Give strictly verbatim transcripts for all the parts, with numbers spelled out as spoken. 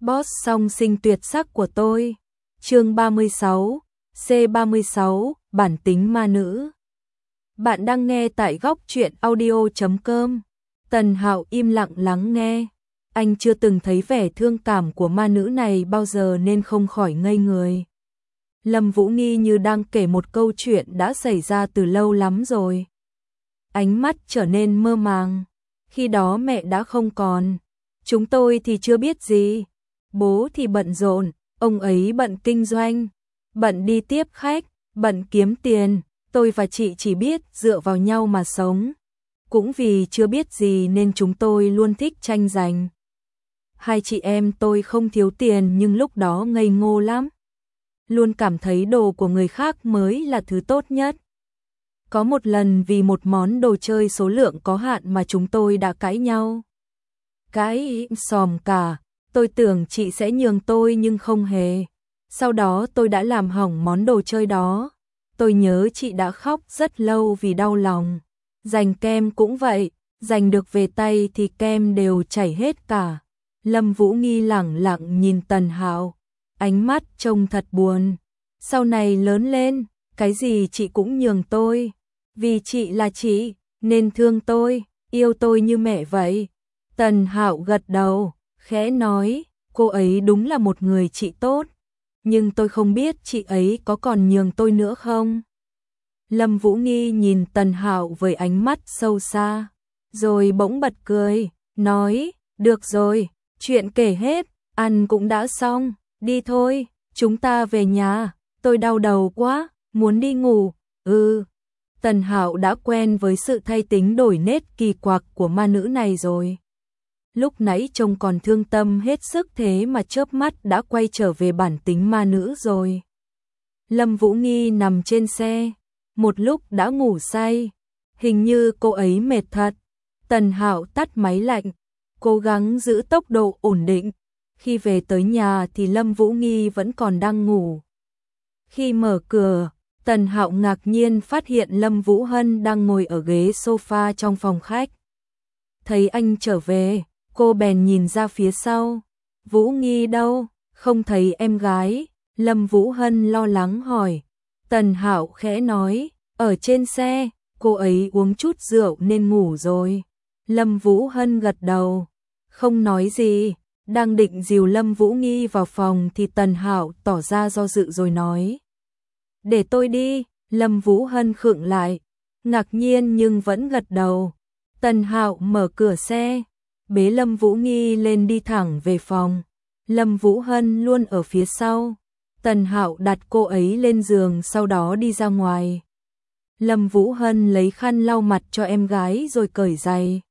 Boss song sinh tuyệt sắc của tôi. Chương ba mươi sáu, C ba mươi sáu, bản tính ma nữ. Bạn đang nghe tại góc truyện audio chấm com. Tần Hạo im lặng lắng nghe. Anh chưa từng thấy vẻ thương cảm của ma nữ này bao giờ nên không khỏi ngây người. Lâm Vũ Nghi như đang kể một câu chuyện đã xảy ra từ lâu lắm rồi. Ánh mắt trở nên mơ màng. Khi đó mẹ đã không còn. Chúng tôi thì chưa biết gì. Bố thì bận rộn, ông ấy bận kinh doanh, bận đi tiếp khách, bận kiếm tiền. Tôi và chị chỉ biết dựa vào nhau mà sống. Cũng vì chưa biết gì nên chúng tôi luôn thích tranh giành. Hai chị em tôi không thiếu tiền nhưng lúc đó ngây ngô lắm. Luôn cảm thấy đồ của người khác mới là thứ tốt nhất. Có một lần vì một món đồ chơi số lượng có hạn mà chúng tôi đã cãi nhau. Cãi xòm cả, tôi tưởng chị sẽ nhường tôi nhưng không hề. Sau đó tôi đã làm hỏng món đồ chơi đó. Tôi nhớ chị đã khóc rất lâu vì đau lòng. Giành kem cũng vậy, giành được về tay thì kem đều chảy hết cả. Lâm Vũ Nghi lẳng lặng nhìn Tần Hạo, ánh mắt trông thật buồn. Sau này lớn lên, cái gì chị cũng nhường tôi. Vì chị là chị, nên thương tôi, yêu tôi như mẹ vậy. Tần Hạo gật đầu, khẽ nói, cô ấy đúng là một người chị tốt. Nhưng tôi không biết chị ấy có còn nhường tôi nữa không? Lâm Vũ Nghi nhìn Tần Hạo với ánh mắt sâu xa, rồi bỗng bật cười, nói, được rồi, chuyện kể hết, ăn cũng đã xong, đi thôi, chúng ta về nhà, tôi đau đầu quá, muốn đi ngủ, ừ. Tần Hạo đã quen với sự thay tính đổi nết kỳ quặc của ma nữ này rồi. Lúc nãy trông còn thương tâm hết sức thế mà chớp mắt đã quay trở về bản tính ma nữ rồi. Lâm Vũ Nghi nằm trên xe, một lúc đã ngủ say, hình như cô ấy mệt thật. Tần Hạo tắt máy lạnh, cố gắng giữ tốc độ ổn định. Khi về tới nhà thì Lâm Vũ Nghi vẫn còn đang ngủ. Khi mở cửa, Tần Hạo ngạc nhiên phát hiện Lâm Vũ Hân đang ngồi ở ghế sofa trong phòng khách. Thấy anh trở về, cô bèn nhìn ra phía sau. Vũ Nghi đâu? Không thấy em gái. Lâm Vũ Hân lo lắng hỏi. Tần Hạo khẽ nói, ở trên xe, cô ấy uống chút rượu nên ngủ rồi. Lâm Vũ Hân gật đầu, không nói gì. Đang định dìu Lâm Vũ Nghi vào phòng thì Tần Hạo tỏ ra do dự rồi nói. Để tôi đi. Lâm Vũ Hân khựng lại, ngạc nhiên nhưng vẫn gật đầu. Tần Hạo mở cửa xe, bế Lâm Vũ Nghi lên đi thẳng về phòng. Lâm Vũ Hân luôn ở phía sau. Tần Hạo đặt cô ấy lên giường sau đó đi ra ngoài. Lâm Vũ Hân lấy khăn lau mặt cho em gái rồi cởi giày.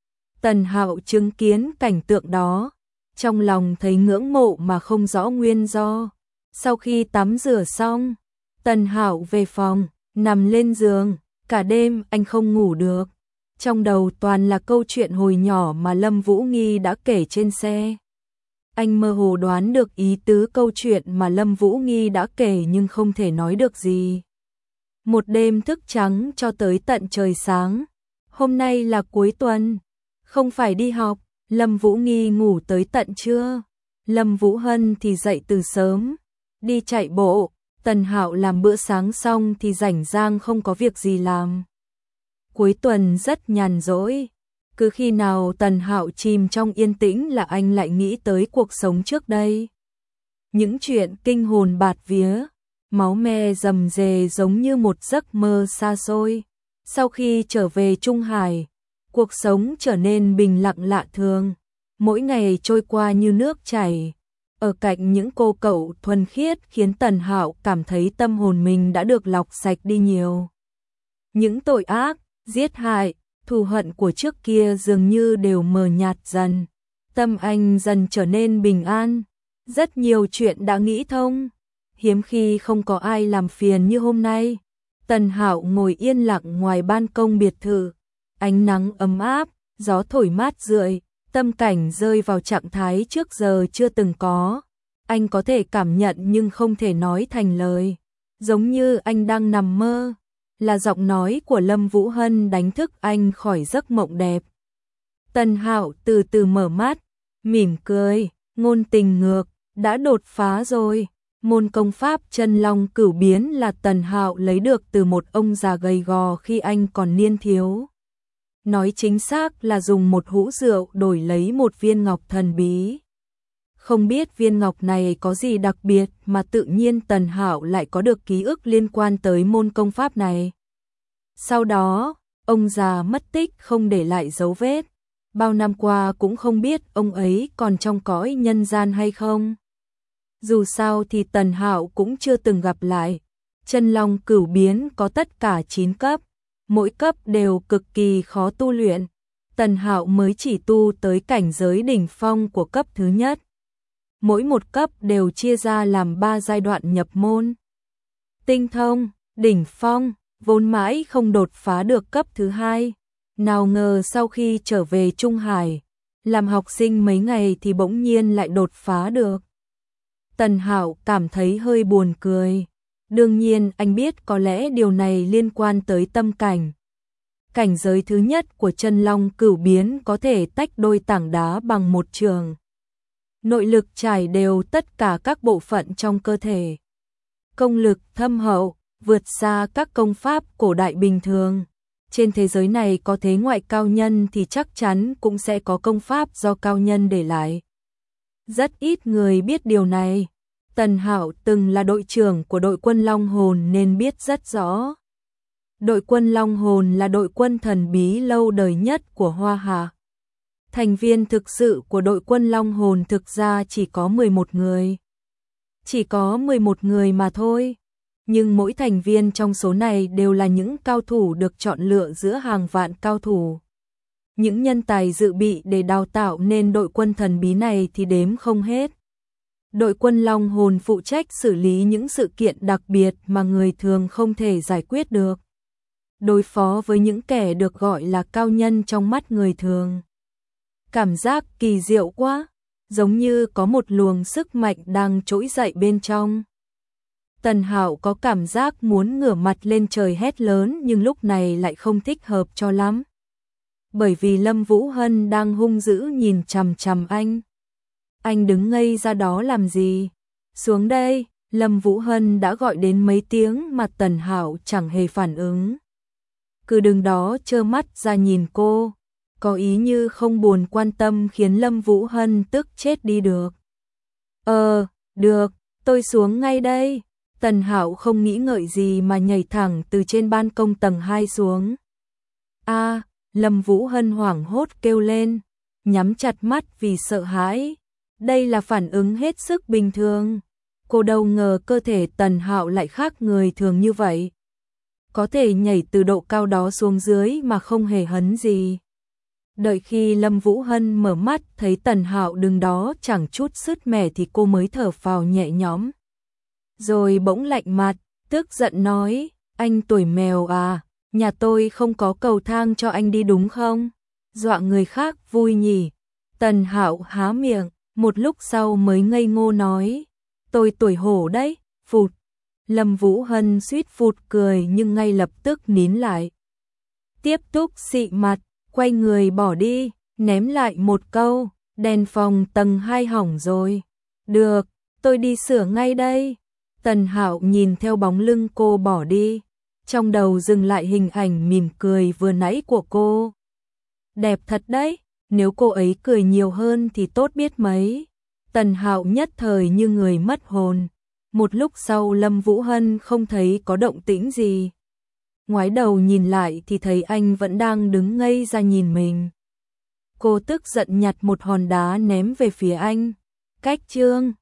Tần Hạo chứng kiến cảnh tượng đó, trong lòng thấy ngưỡng mộ mà không rõ nguyên do. Sau khi tắm rửa xong, Tần Hạo về phòng, nằm lên giường, cả đêm anh không ngủ được. Trong đầu toàn là câu chuyện hồi nhỏ mà Lâm Vũ Nghi đã kể trên xe. Anh mơ hồ đoán được ý tứ câu chuyện mà Lâm Vũ Nghi đã kể nhưng không thể nói được gì. Một đêm thức trắng cho tới tận trời sáng. Hôm nay là cuối tuần, không phải đi học. Lâm Vũ Nghi ngủ tới tận trưa. Lâm Vũ Hân thì dậy từ sớm, đi chạy bộ. Tần Hạo làm bữa sáng xong thì rảnh rang không có việc gì làm. Cuối tuần rất nhàn rỗi. Cứ khi nào Tần Hạo chìm trong yên tĩnh là anh lại nghĩ tới cuộc sống trước đây. Những chuyện kinh hồn bạt vía, máu me rầm rề giống như một giấc mơ xa xôi. Sau khi trở về Trung Hải, cuộc sống trở nên bình lặng lạ thường. Mỗi ngày trôi qua như nước chảy. Ở cạnh những cô cậu thuần khiết khiến Tần Hạo cảm thấy tâm hồn mình đã được lọc sạch đi nhiều. Những tội ác, giết hại, thù hận của trước kia dường như đều mờ nhạt dần. Tâm anh dần trở nên bình an. Rất nhiều chuyện đã nghĩ thông. Hiếm khi không có ai làm phiền như hôm nay. Tần Hạo ngồi yên lặng ngoài ban công biệt thự. Ánh nắng ấm áp, gió thổi mát rượi. Tâm cảnh rơi vào trạng thái trước giờ chưa từng có. Anh có thể cảm nhận nhưng không thể nói thành lời. Giống như anh đang nằm mơ. Là giọng nói của Lâm Vũ Hân đánh thức anh khỏi giấc mộng đẹp. Tần Hạo từ từ mở mắt, mỉm cười, ngôn tình ngược, đã đột phá rồi. Môn công pháp chân long cửu biến là Tần Hạo lấy được từ một ông già gầy gò khi anh còn niên thiếu. Nói chính xác là dùng một hũ rượu đổi lấy một viên ngọc thần bí. Không biết viên ngọc này có gì đặc biệt mà tự nhiên Tần Hạo lại có được ký ức liên quan tới môn công pháp này. Sau đó, ông già mất tích không để lại dấu vết. Bao năm qua cũng không biết ông ấy còn trong cõi nhân gian hay không. Dù sao thì Tần Hạo cũng chưa từng gặp lại. Chân long cửu biến có tất cả chín cấp, mỗi cấp đều cực kỳ khó tu luyện. Tần Hạo mới chỉ tu tới cảnh giới đỉnh phong của cấp thứ nhất. Mỗi một cấp đều chia ra làm ba giai đoạn nhập môn. Tinh thông, đỉnh phong, vốn mãi không đột phá được cấp thứ hai. Nào ngờ sau khi trở về Trung Hải, làm học sinh mấy ngày thì bỗng nhiên lại đột phá được. Tần Hạo cảm thấy hơi buồn cười. Đương nhiên anh biết có lẽ điều này liên quan tới tâm cảnh. Cảnh giới thứ nhất của chân long cửu biến có thể tách đôi tảng đá bằng một trường. Nội lực trải đều tất cả các bộ phận trong cơ thể. Công lực thâm hậu, vượt xa các công pháp cổ đại bình thường. Trên thế giới này có thế ngoại cao nhân thì chắc chắn cũng sẽ có công pháp do cao nhân để lại. Rất ít người biết điều này. Tần Hạo từng là đội trưởng của đội quân Long Hồn nên biết rất rõ. Đội quân Long Hồn là đội quân thần bí lâu đời nhất của Hoa Hạ. Thành viên thực sự của đội quân Long Hồn thực ra chỉ có mười một người. Chỉ có mười một người mà thôi. Nhưng mỗi thành viên trong số này đều là những cao thủ được chọn lựa giữa hàng vạn cao thủ. Những nhân tài dự bị để đào tạo nên đội quân thần bí này thì đếm không hết. Đội quân Long Hồn phụ trách xử lý những sự kiện đặc biệt mà người thường không thể giải quyết được. Đối phó với những kẻ được gọi là cao nhân trong mắt người thường. Cảm giác kỳ diệu quá, giống như có một luồng sức mạnh đang trỗi dậy bên trong. Tần Hạo có cảm giác muốn ngửa mặt lên trời hét lớn nhưng lúc này lại không thích hợp cho lắm. Bởi vì Lâm Vũ Hân đang hung dữ nhìn chằm chằm anh. Anh đứng ngây ra đó làm gì? Xuống đây, Lâm Vũ Hân đã gọi đến mấy tiếng mà Tần Hạo chẳng hề phản ứng. Cứ đứng đó trơ mắt ra nhìn cô, có ý như không buồn quan tâm khiến Lâm Vũ Hân tức chết đi được. Ờ, được, tôi xuống ngay đây. Tần Hạo không nghĩ ngợi gì mà nhảy thẳng từ trên ban công tầng hai xuống. A, à, Lâm Vũ Hân hoảng hốt kêu lên, nhắm chặt mắt vì sợ hãi. Đây là phản ứng hết sức bình thường. Cô đâu ngờ cơ thể Tần Hạo lại khác người thường như vậy. Có thể nhảy từ độ cao đó xuống dưới mà không hề hấn gì. Đợi khi Lâm Vũ Hân mở mắt thấy Tần Hạo đứng đó chẳng chút sứt mẻ thì cô mới thở phào nhẹ nhõm. Rồi bỗng lạnh mặt, tức giận nói, anh tuổi mèo à, nhà tôi không có cầu thang cho anh đi đúng không? Dọa người khác vui nhỉ. Tần Hạo há miệng, một lúc sau mới ngây ngô nói, tôi tuổi hổ đấy, phụt. Lâm Vũ Hân suýt phụt cười nhưng ngay lập tức nín lại. Tiếp tục xị mặt, quay người bỏ đi, ném lại một câu, đèn phòng tầng hai hỏng rồi. Được, tôi đi sửa ngay đây. Tần Hạo nhìn theo bóng lưng cô bỏ đi, trong đầu dừng lại hình ảnh mỉm cười vừa nãy của cô. Đẹp thật đấy, nếu cô ấy cười nhiều hơn thì tốt biết mấy. Tần Hạo nhất thời như người mất hồn. Một lúc sau Lâm Vũ Hân không thấy có động tĩnh gì. Ngoái đầu nhìn lại thì thấy anh vẫn đang đứng ngây ra nhìn mình. Cô tức giận nhặt một hòn đá ném về phía anh. Cách chương